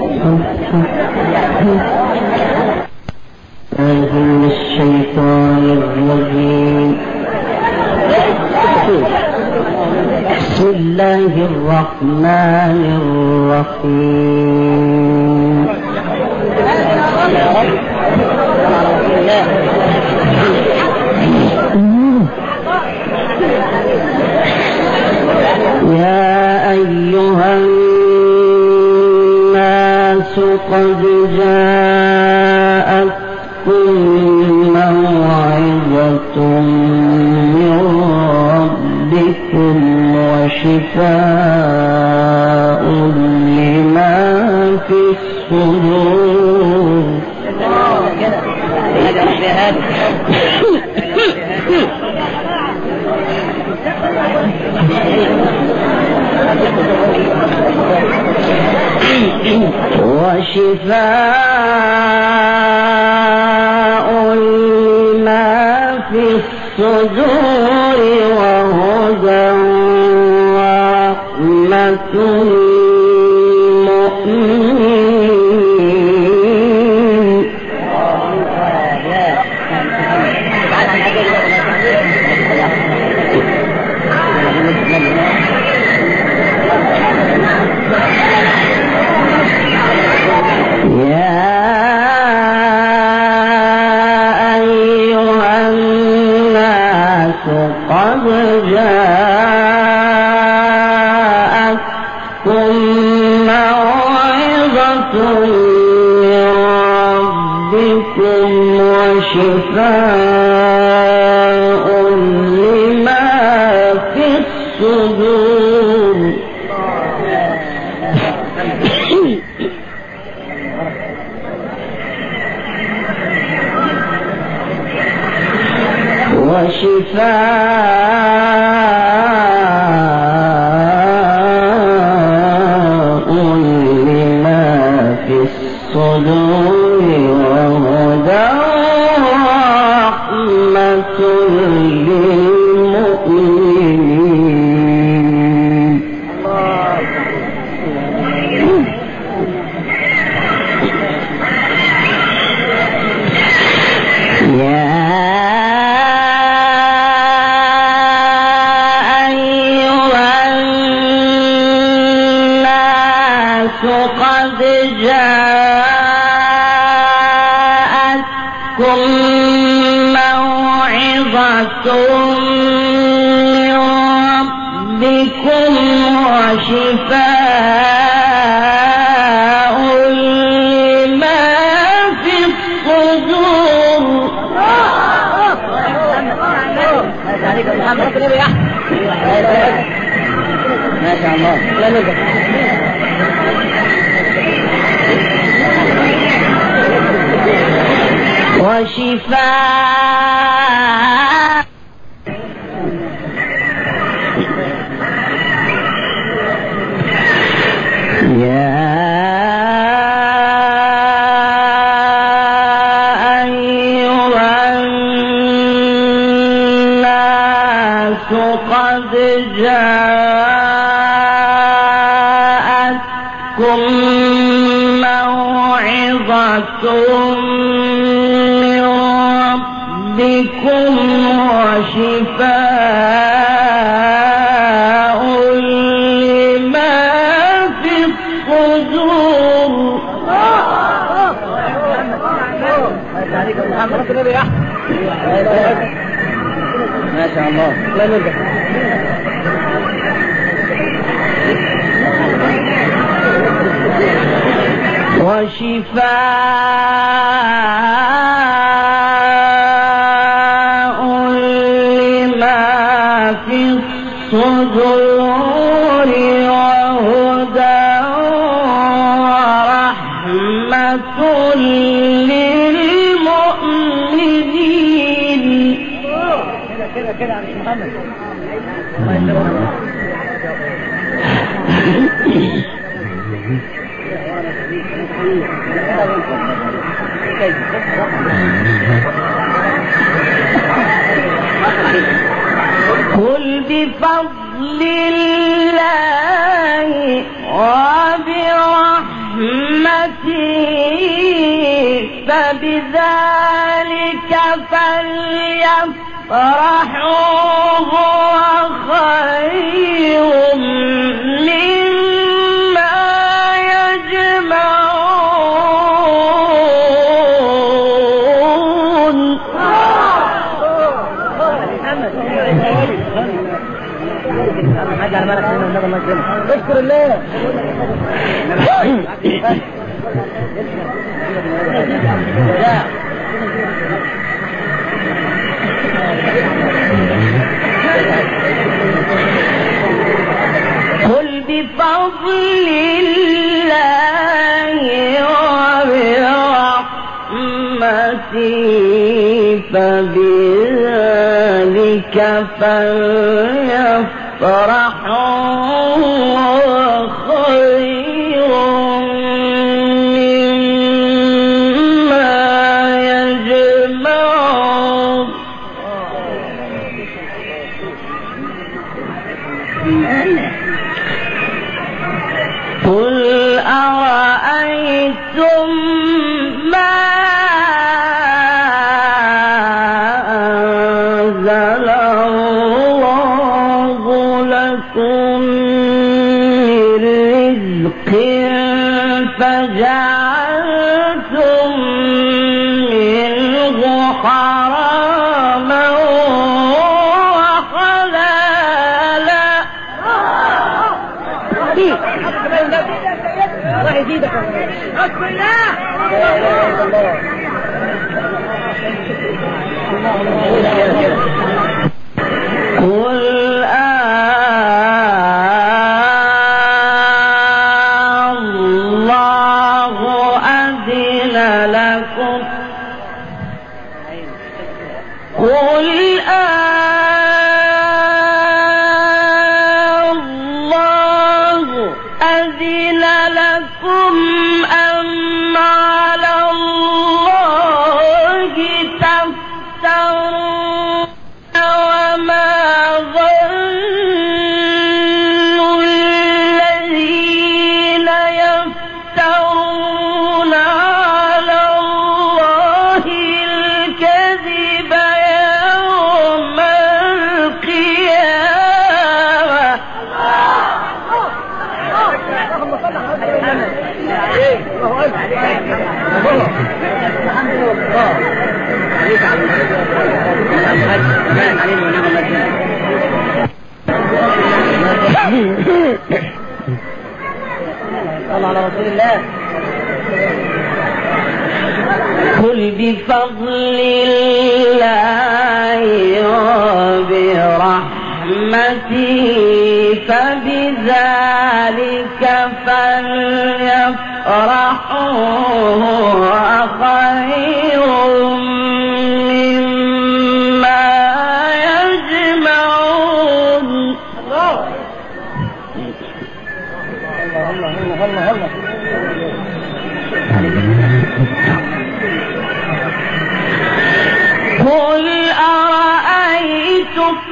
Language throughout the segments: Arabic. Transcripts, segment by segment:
من الشيطان الرجيم. بسم الله الرحمن الرحيم. يا أيها الناس قد جاءتكم موعظة من ربكم وشفاء لما في الصدور. وشفاء لما في الصدور وهدى ورحمة للمؤمنين. يا أيها الناس قد جاءتكم موعظة من ربكم وشفاء لما في الصدور. وشفاء لما في الصدور وهدى ورحمة للمؤمنين. قد جاءتكم موعظة من ربكم وشفاء لما في الصدور. ما شاء الله. وشفاء يا أيها الناس قد جاءتكم موعظة بكم وشفاء لما في الصدور. ما شاء الله. لا نرجع. وشفاء لما في الصدور وهدى ورحمة للمؤمنين. كده عن محمد. قل بفضل الله وبرحمته فبذلك فليفرحوا هو خير مما يجمعون. اشكر الله. قل بفضل الله وبرحمته فبذلك فليفرحوا خير مما يجمعون. قل أرأيتم ما أنزل الله لكم من رزق فجعلتم منه حراما وحلالا. الله يزيدك. بسم الله. قل الله أذن لكم. قل الله أذن لكم أم على الله تفترون. وما ظن الذين يفترون على الله الكذب يوم القيامة. الله على رسول الله. قل بفضل الله وبرحمته فبذلك فليفرحوا هو خير مما يجمعون. قل أرأيتم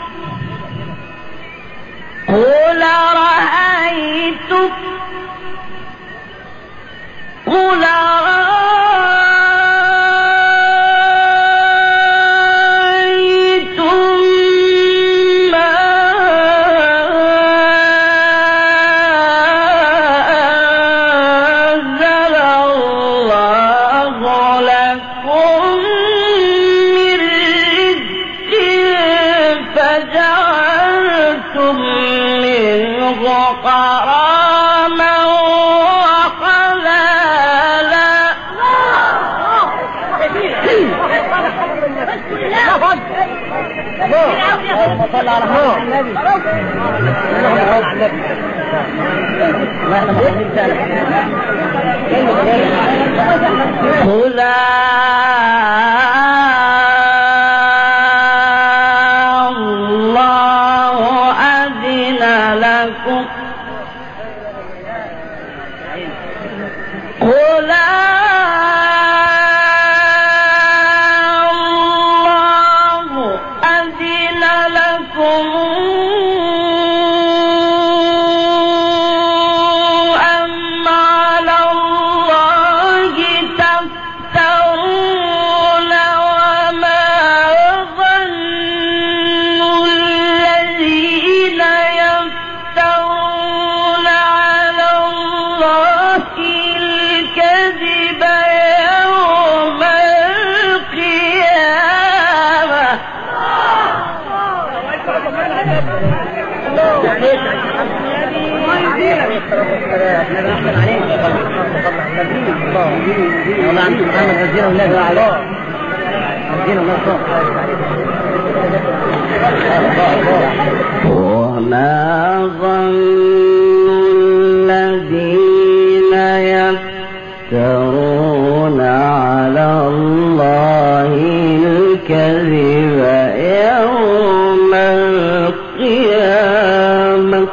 حراما وحلالا. اللهم صل على النبي. قل الله أذن لكم. قل الله أذن لكم أم على الله الكذب يوم القيامة. وما ظن الذين يفترون على الله الكذب يوم القيامة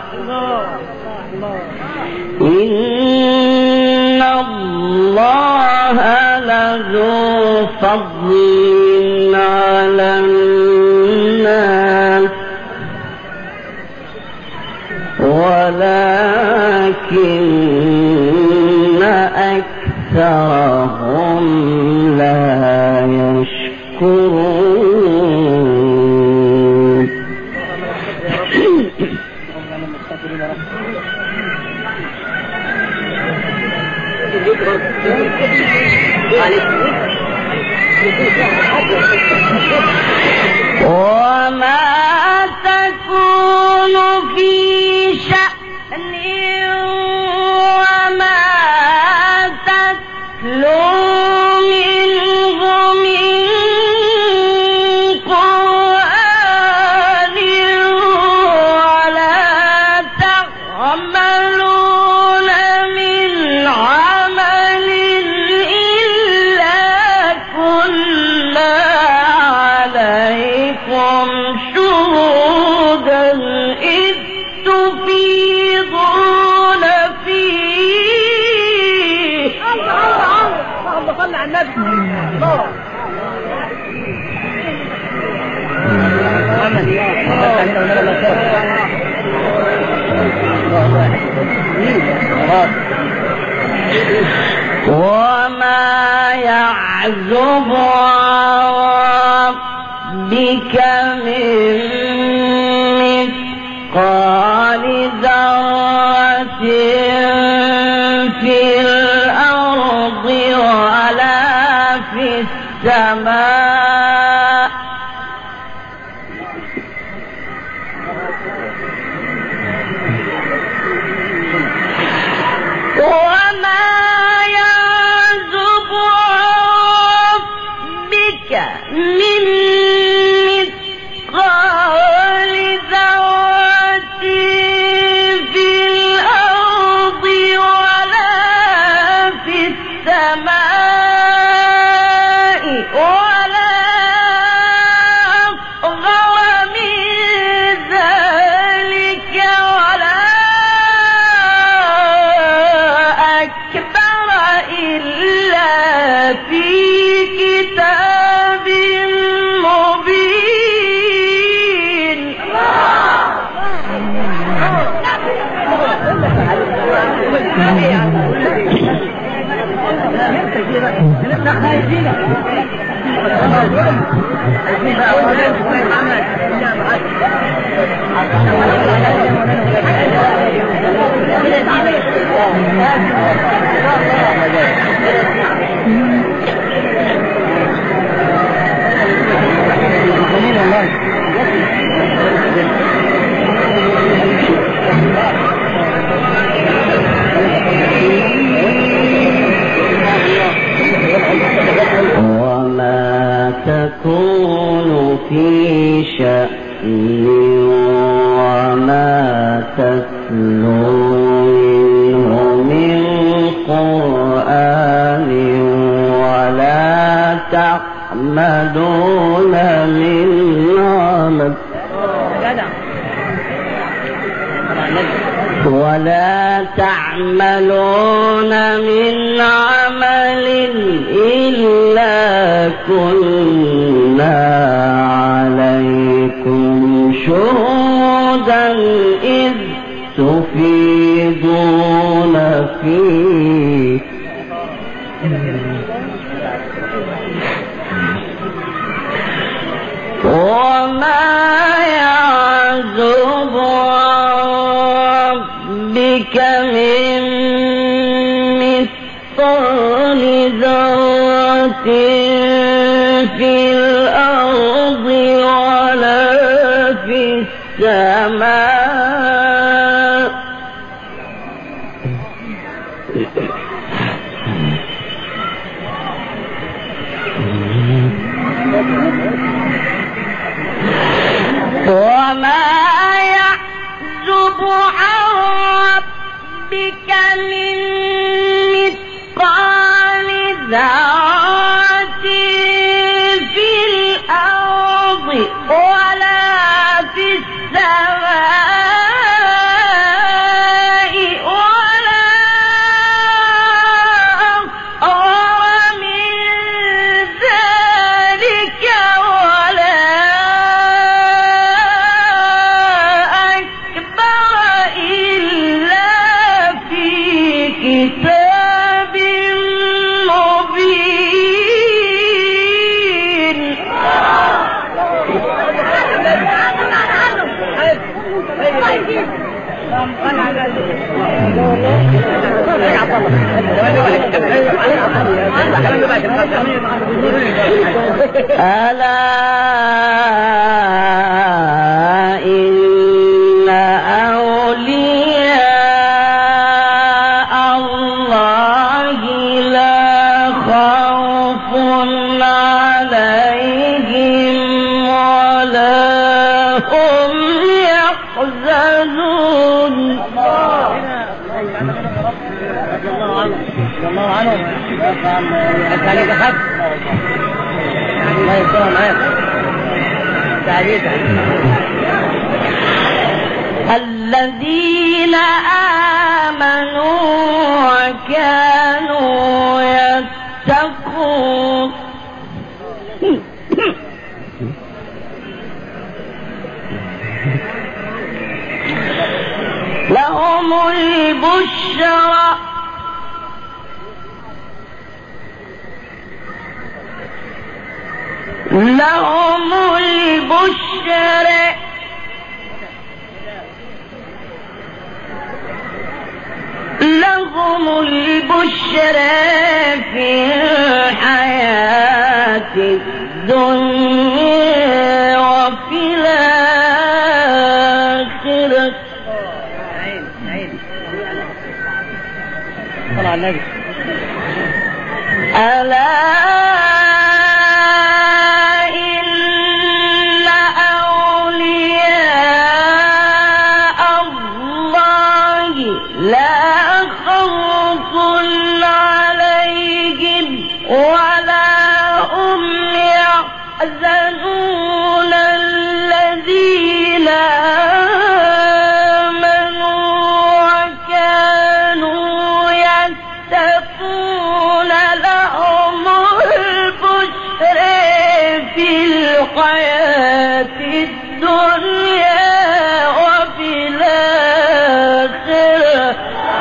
إن الله لذو فضل على الناس ولكن أكثرهم لا يشكرون. وما تكون في شأن وما تتلو منه من قرآن ولا تعملون من عمل إلا كنا عليكم شهودا إذ تفيضون فيه. اللهم صل على النبي. وما يعزب عن ربك من مثقال ذرة في الأرض ولا في السماء وما يعزب عن ربك من مثقال ذرة في الأرض ولا في السماء ولا أصغر من ذلك ولا أكبر إلا في كتاب مبين. وما تكون في شأن وما تتلو منه من قرآن ولا تعملون من عمل من عمل إلا كنا عليكم شهودا إذ تفيضون فيه وما يعزب عن ربك من ذرة في الأرض ولا في السماء وما يعزب عن ربك من مثقال ذرة في الأرض ولا في السماء ولا أصغر من ذلك ولا أكبر إلا في كتاب مبين. ألا إن أولياء الله لا خوف عليهم ولا هم يحزنون. الله عنهم عليك حد الله يستر معاك الذين آمنوا وكانوا يتقون لهم البشرى لهم البشرى في الحياة الدنيا وفي الآخرة. ألا إن أولياء الله لا خوف عليهم ولا هم يحزنون الذين آمنوا وكانوا يتقون لهم البشرى في الحياة الدنيا وفي الآخرة.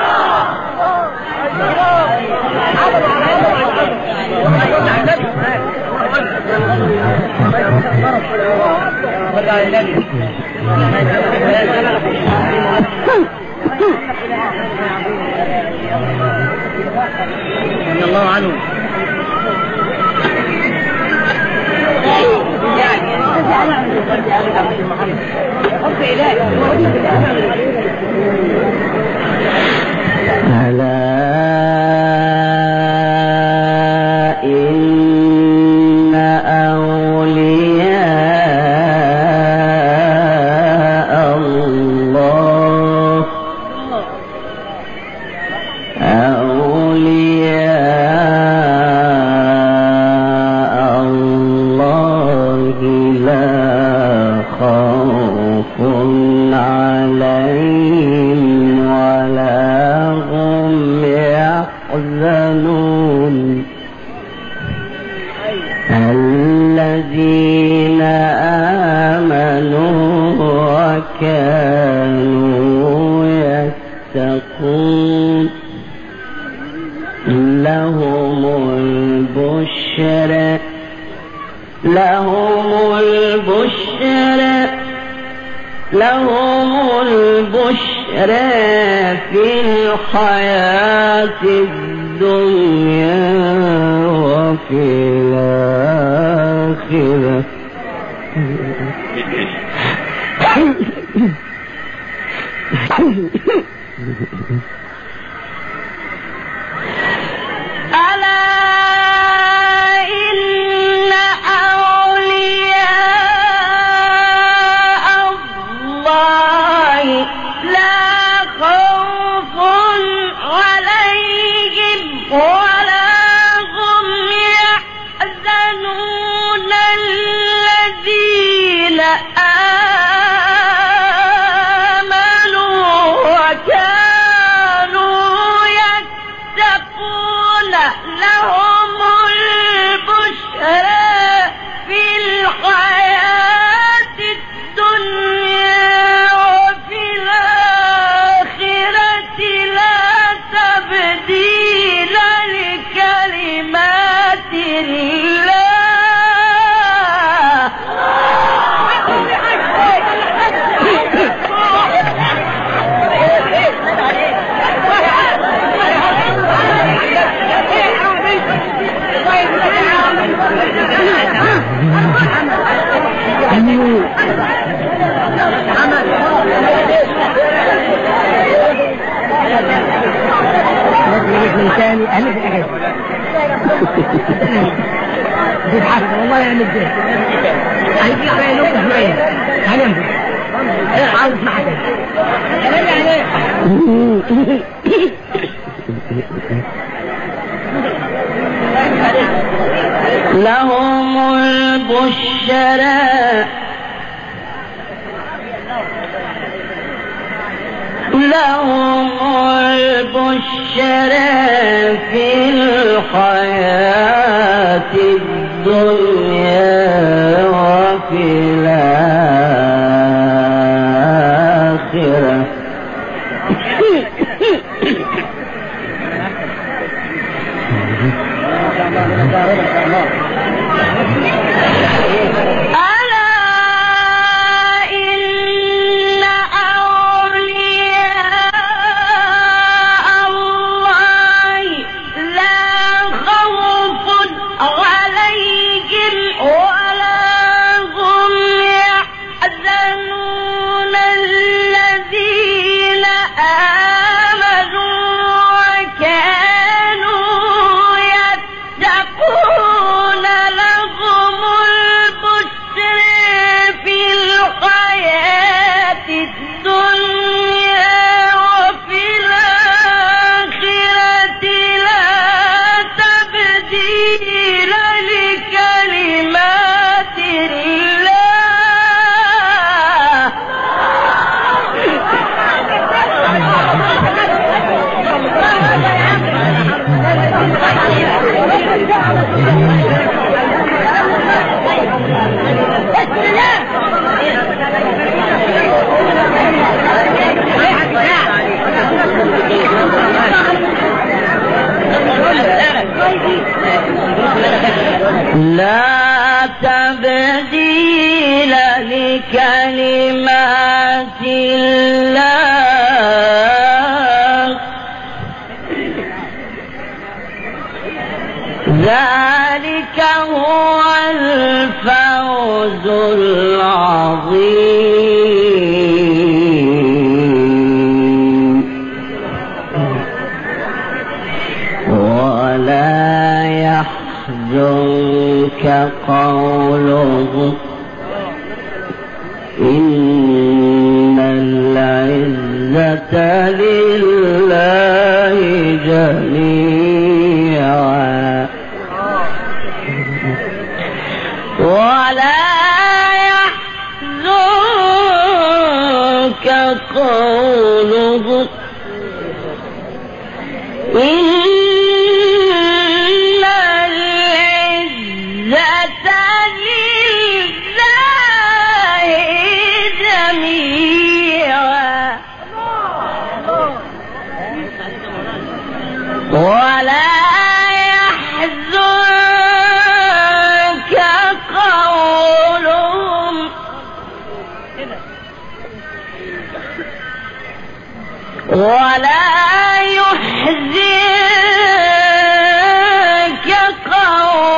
الله عنه ألا إن أولياء الله لا خوف عليهم ولا هم يحزنون الذين آمنوا وكانوا يتقون لهم البشرى في الحياة الدنيا وفي الآخرة والله يعمل زين هيجي على نقطة شوية هننزل عاوز معك لهم البشرى في الحياة الدنيا وفي الآخرة لا تبديل لكلمات الله ذلك هو الفوز العظيم ولا يحزنك قوله إن العزة لله جميعا ولا يحزنك قوله إن العزة لله جميعا ولا يحزنك قولهم ولا يحزنك قولهم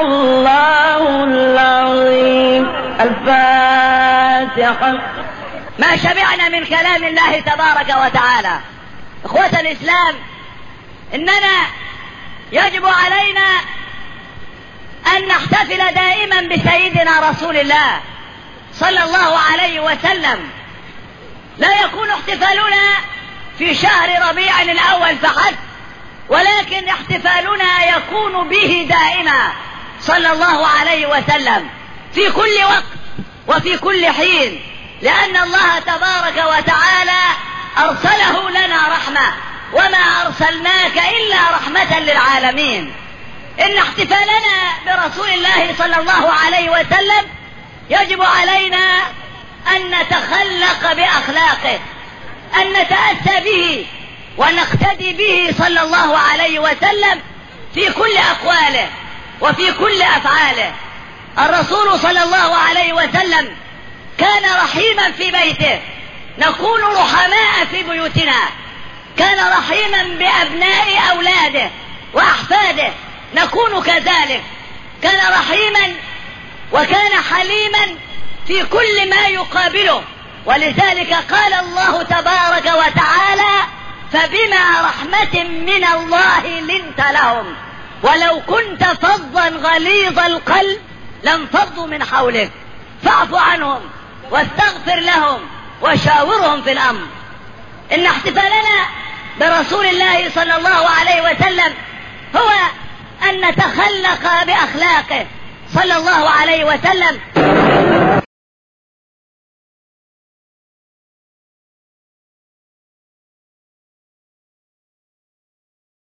الله العظيم. الفاتحة. ما شبعنا من كلام الله تبارك وتعالى. اخوة الاسلام، اننا يجب علينا ان نحتفل دائما بسيدنا رسول الله صلى الله عليه وسلم. لا يكون احتفالنا في شهر ربيع الاول فحسب، ولكن احتفالنا يكون به دائما صلى الله عليه وسلم في كل وقت وفي كل حين، لأن الله تبارك وتعالى أرسله لنا رحمة، وما أرسلناك إلا رحمة للعالمين. إن احتفالنا برسول الله صلى الله عليه وسلم يجب علينا أن نتخلق بأخلاقه، أن نتأسى به ونقتدي به صلى الله عليه وسلم في كل أقواله وفي كل أفعاله. الرسول صلى الله عليه وسلم كان رحيما في بيته، نكون رحماء في بيوتنا. كان رحيما بأبناء أولاده وأحفاده، نكون كذلك. كان رحيما وكان حليما في كل ما يقابله، ولذلك قال الله تبارك وتعالى: فبما رحمة من الله لنت لهم ولو كنت فظا غليظ القلب لانفضوا من حولك فاعف عنهم واستغفر لهم وشاورهم في الأمر. إن احتفالنا برسول الله صلى الله عليه وسلم هو أن نتخلق بأخلاقه صلى الله عليه وسلم